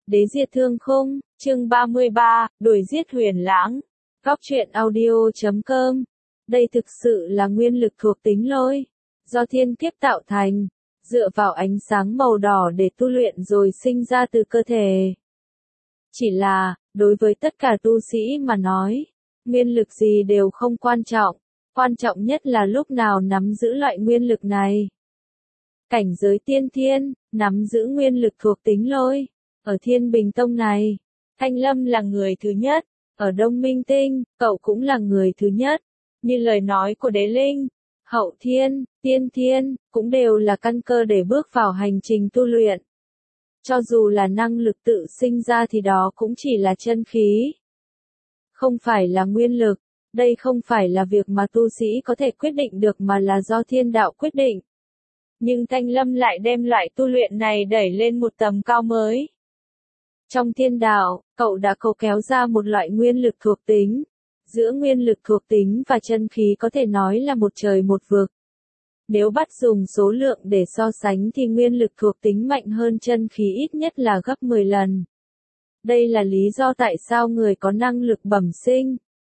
Đế diệt thương khung, chương 33, đuổi giết Huyền Lãng. Góc truyện audio.com. Đây thực sự là nguyên lực thuộc tính lôi, do thiên kiếp tạo thành, dựa vào ánh sáng màu đỏ để tu luyện rồi sinh ra từ cơ thể. Chỉ là, đối với tất cả tu sĩ mà nói, nguyên lực gì đều không quan trọng nhất là lúc nào nắm giữ loại nguyên lực này. Cảnh giới tiên thiên, nắm giữ nguyên lực thuộc tính lôi. Ở Thiên Bình Tông này, Thanh Lâm là người thứ nhất, ở Đông Minh Tinh, cậu cũng là người thứ nhất. Như lời nói của Đế Linh, Hậu Thiên, Tiên Thiên, cũng đều là căn cơ để bước vào hành trình tu luyện. Cho dù là năng lực tự sinh ra thì đó cũng chỉ là chân khí. Không phải là nguyên lực, đây không phải là việc mà tu sĩ có thể quyết định được mà là do thiên đạo quyết định. Nhưng Thanh Lâm lại đem loại tu luyện này đẩy lên một tầm cao mới. Trong thiên đạo, cậu đã cố kéo ra một loại nguyên lực thuộc tính. Giữa nguyên lực thuộc tính và chân khí có thể nói là một trời một vực. Nếu bắt dùng số lượng để so sánh thì nguyên lực thuộc tính mạnh hơn chân khí ít nhất là gấp 10 lần. Đây là lý do tại sao người có năng lực bẩm sinh,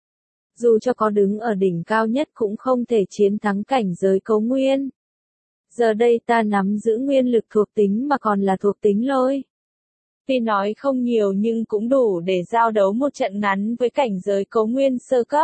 dù cho có đứng ở đỉnh cao nhất cũng không thể chiến thắng cảnh giới cấu nguyên. Giờ đây ta nắm giữ nguyên lực thuộc tính mà còn là thuộc tính lôi. Tuy nói không nhiều nhưng cũng đủ để giao đấu một trận ngắn với cảnh giới cấu nguyên sơ cấp.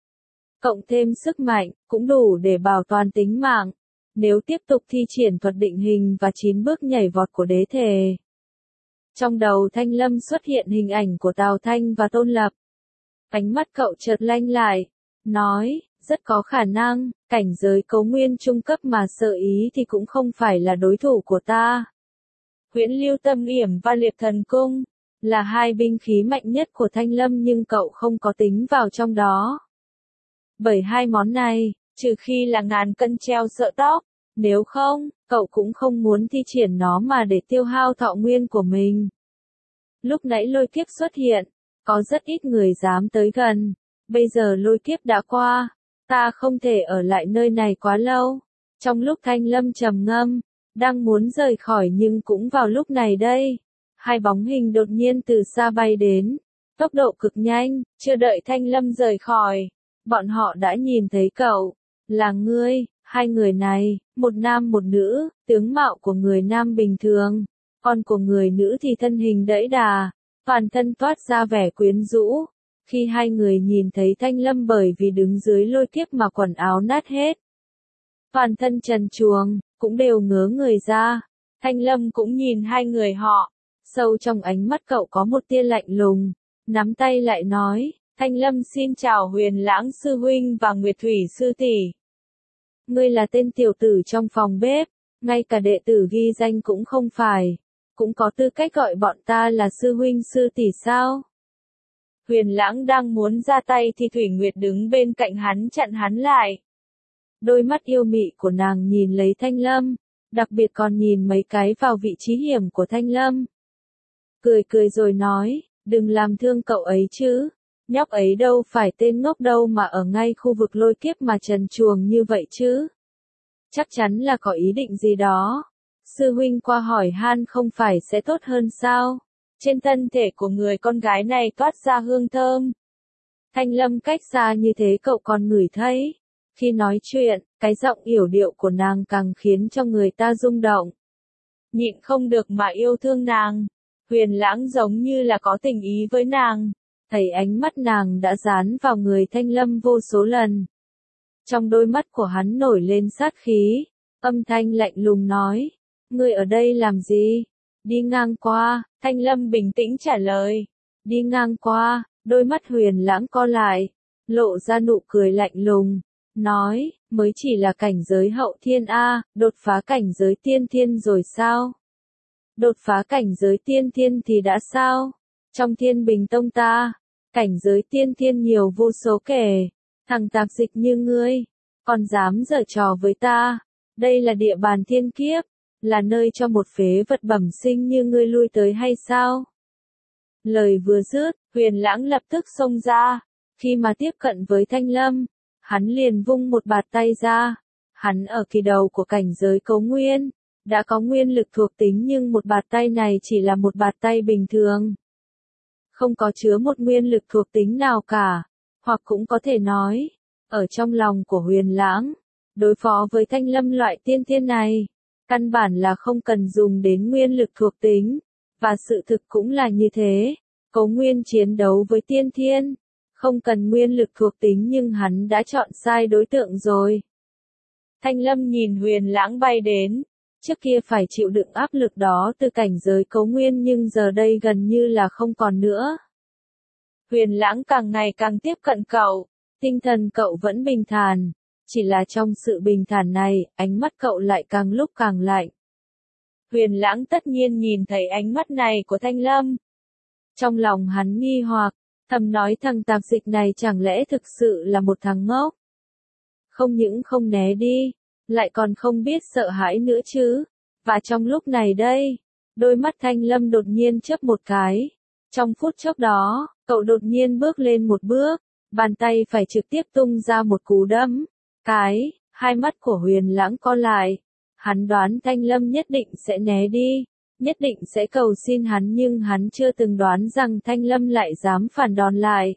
Cộng thêm sức mạnh, cũng đủ để bảo toàn tính mạng. Nếu tiếp tục thi triển thuật định hình và 9 bước nhảy vọt của đế thể. Trong đầu Thanh Lâm xuất hiện hình ảnh của Tào Thanh và Tôn Lập. Ánh mắt cậu chợt lanh lại, nói, rất có khả năng, cảnh giới cấu nguyên trung cấp mà sợ ý thì cũng không phải là đối thủ của ta. Huyễn Lưu Tâm Yểm và Liệp Thần Cung là hai binh khí mạnh nhất của Thanh Lâm nhưng cậu không có tính vào trong đó. Bởi hai món này, trừ khi là ngàn cân treo sợi tóc, nếu không, cậu cũng không muốn thi triển nó mà để tiêu hao thọ nguyên của mình. Lúc nãy lôi kiếp xuất hiện, có rất ít người dám tới gần, bây giờ lôi kiếp đã qua, ta không thể ở lại nơi này quá lâu. Trong lúc Thanh Lâm trầm ngâm, đang muốn rời khỏi nhưng cũng vào lúc này đây, hai bóng hình đột nhiên từ xa bay đến, tốc độ cực nhanh, chưa đợi Thanh Lâm rời khỏi, bọn họ đã nhìn thấy cậu, là ngươi. Hai người này, một nam một nữ, tướng mạo của người nam bình thường, còn của người nữ thì thân hình đẫy đà, toàn thân toát ra vẻ quyến rũ. Khi hai người nhìn thấy Thanh Lâm bởi vì đứng dưới lôi kiếp mà quần áo nát hết, toàn thân trần truồng, cũng đều ngớ người ra. Thanh Lâm cũng nhìn hai người họ, sâu trong ánh mắt cậu có một tia lạnh lùng, nắm tay lại nói, Thanh Lâm xin chào Huyền Lãng sư huynh và Nguyệt Thủy sư tỷ. Ngươi là tên tiểu tử trong phòng bếp, ngay cả đệ tử ghi danh cũng không phải, cũng có tư cách gọi bọn ta là sư huynh sư tỷ sao? Huyền Lãng đang muốn ra tay thì Thủy Nguyệt đứng bên cạnh hắn chặn hắn lại. Đôi mắt yêu mị của nàng nhìn lấy Thanh Lâm, đặc biệt còn nhìn mấy cái vào vị trí hiểm của Thanh Lâm. Cười rồi nói, đừng làm thương cậu ấy chứ, nhóc ấy đâu phải tên ngốc đâu mà ở ngay khu vực lôi kiếp mà trần truồng như vậy chứ. Chắc chắn là có ý định gì đó. Sư huynh qua hỏi han không phải sẽ tốt hơn sao? Trên thân thể của người con gái này toát ra hương thơm. Thanh Lâm cách xa như thế cậu còn ngửi thấy. Khi nói chuyện, cái giọng yểu điệu của nàng càng khiến cho người ta rung động. Nhịn không được mà yêu thương nàng. Huyền Lãng giống như là có tình ý với nàng. Thấy ánh mắt nàng đã dán vào người Thanh Lâm vô số lần. Trong đôi mắt của hắn nổi lên sát khí, âm thanh lạnh lùng nói, ngươi ở đây làm gì? Đi ngang qua. Thanh Lâm bình tĩnh trả lời, đi ngang qua. Đôi mắt Huyền Lãng co lại, lộ ra nụ cười lạnh lùng, nói, mới chỉ là cảnh giới hậu thiên a, đột phá cảnh giới tiên thiên rồi sao? Đột phá cảnh giới tiên thiên thì đã sao? Trong Thiên Bình Tông ta, cảnh giới tiên thiên nhiều vô số kể, thằng tạp dịch như ngươi, còn dám giở trò với ta, đây là địa bàn thiên kiếp, là nơi cho một phế vật bẩm sinh như ngươi lui tới hay sao? Lời vừa dứt, Huyền Lãng lập tức xông ra, khi mà tiếp cận với Thanh Lâm, hắn liền vung một bạt tay ra, hắn ở kỳ đầu của cảnh giới cấu nguyên, đã có nguyên lực thuộc tính nhưng một bạt tay này chỉ là một bạt tay bình thường. Không có chứa một nguyên lực thuộc tính nào cả, hoặc cũng có thể nói, ở trong lòng của Huyền Lãng, đối phó với Thanh Lâm loại tiên thiên này, căn bản là không cần dùng đến nguyên lực thuộc tính, và sự thực cũng là như thế, Cố Nguyên chiến đấu với tiên thiên, không cần nguyên lực thuộc tính nhưng hắn đã chọn sai đối tượng rồi. Thanh Lâm nhìn Huyền Lãng bay đến, trước kia phải chịu đựng áp lực đó từ cảnh giới Cố Nguyên nhưng giờ đây gần như là không còn nữa. Huyền Lãng càng ngày càng tiếp cận cậu, tinh thần cậu vẫn bình thản, chỉ là trong sự bình thản này, ánh mắt cậu lại càng lúc càng lạnh. Huyền Lãng tất nhiên nhìn thấy ánh mắt này của Thanh Lâm. Trong lòng hắn nghi hoặc, thầm nói thằng tạp dịch này chẳng lẽ thực sự là một thằng ngốc. Không những không né đi, lại còn không biết sợ hãi nữa chứ. Và trong lúc này đây, đôi mắt Thanh Lâm đột nhiên chớp một cái. Trong phút chốc đó, cậu đột nhiên bước lên một bước, bàn tay phải trực tiếp tung ra một cú đấm. Hai mắt của Huyền Lãng co lại. Hắn đoán Thanh Lâm nhất định sẽ né đi, nhất định sẽ cầu xin hắn nhưng hắn chưa từng đoán rằng Thanh Lâm lại dám phản đòn lại.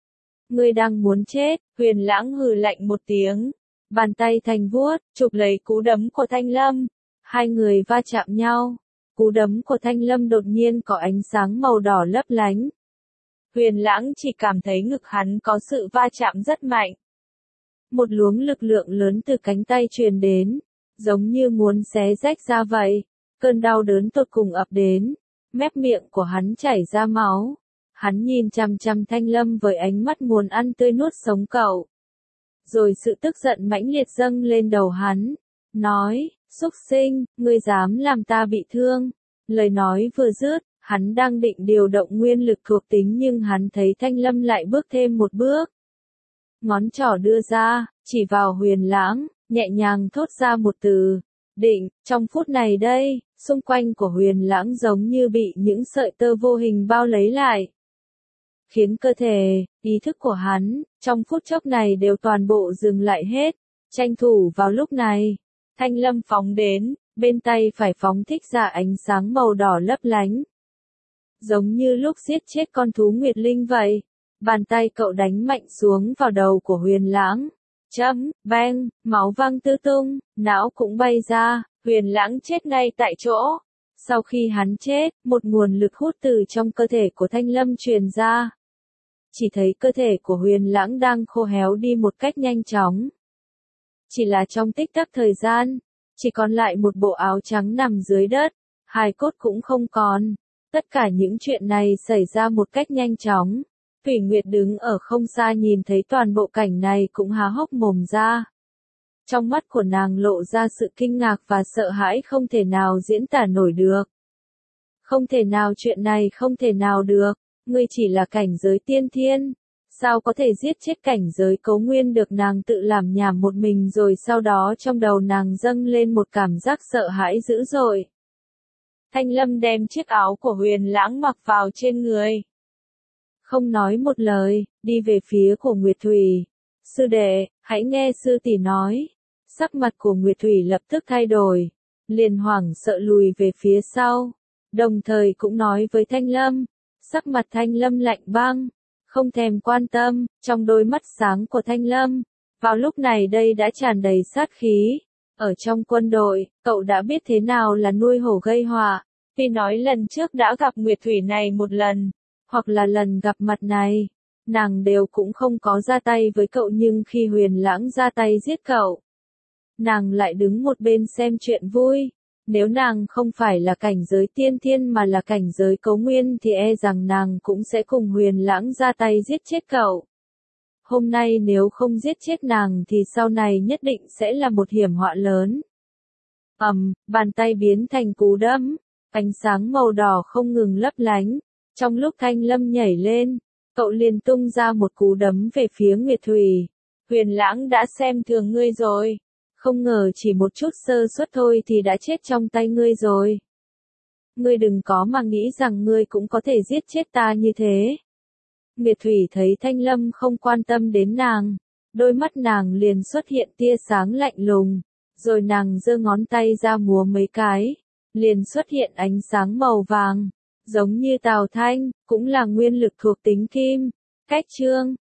Ngươi đang muốn chết, Huyền Lãng hừ lạnh một tiếng. Bàn tay thành vuốt, chụp lấy cú đấm của Thanh Lâm. Hai người va chạm nhau. Cú đấm của Thanh Lâm đột nhiên có ánh sáng màu đỏ lấp lánh. Huyền Lãng chỉ cảm thấy ngực hắn có sự va chạm rất mạnh. Một luồng lực lượng lớn từ cánh tay truyền đến, giống như muốn xé rách ra vậy. Cơn đau đớn tột cùng ập đến, mép miệng của hắn chảy ra máu. Hắn nhìn chằm chằm Thanh Lâm với ánh mắt muốn ăn tươi nuốt sống cậu. Rồi sự tức giận mãnh liệt dâng lên đầu hắn, nói, súc sinh, ngươi dám làm ta bị thương. Lời nói vừa dứt, hắn đang định điều động nguyên lực thuộc tính nhưng hắn thấy Thanh Lâm lại bước thêm một bước. Ngón trỏ đưa ra, chỉ vào Huyền Lãng, nhẹ nhàng thốt ra một từ, định. Trong phút này đây, xung quanh của Huyền Lãng giống như bị những sợi tơ vô hình bao lấy lại. Khiến cơ thể, ý thức của hắn, trong phút chốc này đều toàn bộ dừng lại hết. Tranh thủ vào lúc này, Thanh Lâm phóng đến, bên tay phải phóng thích ra ánh sáng màu đỏ lấp lánh. Giống như lúc giết chết con thú Nguyệt Linh vậy. Bàn tay cậu đánh mạnh xuống vào đầu của Huyền Lãng. Bang, máu văng tứ tung, não cũng bay ra, Huyền Lãng chết ngay tại chỗ. Sau khi hắn chết, một nguồn lực hút từ trong cơ thể của Thanh Lâm truyền ra. Chỉ thấy cơ thể của Huyền Lãng đang khô héo đi một cách nhanh chóng. Chỉ là trong tích tắc thời gian, chỉ còn lại một bộ áo trắng nằm dưới đất, hài cốt cũng không còn. Tất cả những chuyện này xảy ra một cách nhanh chóng. Thủy Nguyệt đứng ở không xa nhìn thấy toàn bộ cảnh này cũng há hốc mồm ra. Trong mắt của nàng lộ ra sự kinh ngạc và sợ hãi không thể nào diễn tả nổi được. Không thể nào, chuyện này không thể nào được, ngươi chỉ là cảnh giới tiên thiên. Sao có thể giết chết cảnh giới Cấu Nguyên được? Nàng tự làm nhảm một mình rồi sau đó trong đầu nàng dâng lên một cảm giác sợ hãi dữ dội. Thanh Lâm đem chiếc áo của Huyền Lãng mặc vào trên người. Không nói một lời, đi về phía của Nguyệt Thủy. Sư đệ, hãy nghe sư tỷ nói. Sắc mặt của Nguyệt Thủy lập tức thay đổi, liền hoảng sợ lùi về phía sau. Đồng thời cũng nói với Thanh Lâm. Sắc mặt Thanh Lâm lạnh băng, không thèm quan tâm, trong đôi mắt sáng của Thanh Lâm. Vào lúc này đây đã tràn đầy sát khí. Ở trong quân đội, cậu đã biết thế nào là nuôi hổ gây họa. Vì nói lần trước đã gặp Nguyệt Thủy này một lần, hoặc là lần gặp mặt này, nàng đều cũng không có ra tay với cậu nhưng khi Huyền Lãng ra tay giết cậu, nàng lại đứng một bên xem chuyện vui. Nếu nàng không phải là cảnh giới tiên thiên mà là cảnh giới Cấu Nguyên thì e rằng nàng cũng sẽ cùng Huyền Lãng ra tay giết chết cậu. Hôm nay nếu không giết chết nàng thì sau này nhất định sẽ là một hiểm họa lớn. Bàn tay biến thành cú đấm, ánh sáng màu đỏ không ngừng lấp lánh. Trong lúc Thanh Lâm nhảy lên, cậu liền tung ra một cú đấm về phía Nguyệt Thủy. Huyền Lãng đã xem thường ngươi rồi. Không ngờ chỉ một chút sơ suất thôi thì đã chết trong tay ngươi rồi. Ngươi đừng có mà nghĩ rằng ngươi cũng có thể giết chết ta như thế. Nguyệt Thủy thấy Thanh Lâm không quan tâm đến nàng, đôi mắt nàng liền xuất hiện tia sáng lạnh lùng, Rồi nàng giơ ngón tay ra múa mấy cái, liền xuất hiện ánh sáng màu vàng, giống như Tào Thanh, cũng là nguyên lực thuộc tính kim. Cách chương